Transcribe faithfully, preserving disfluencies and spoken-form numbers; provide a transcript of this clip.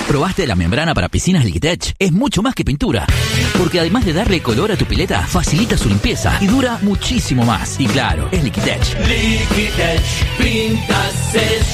¿Probaste la membrana para piscinas Liquitech? Es mucho más que pintura, porque además de darle color a tu pileta, facilita su limpieza y dura muchísimo más. Y claro, es Liquitech. Liquitech, pintas,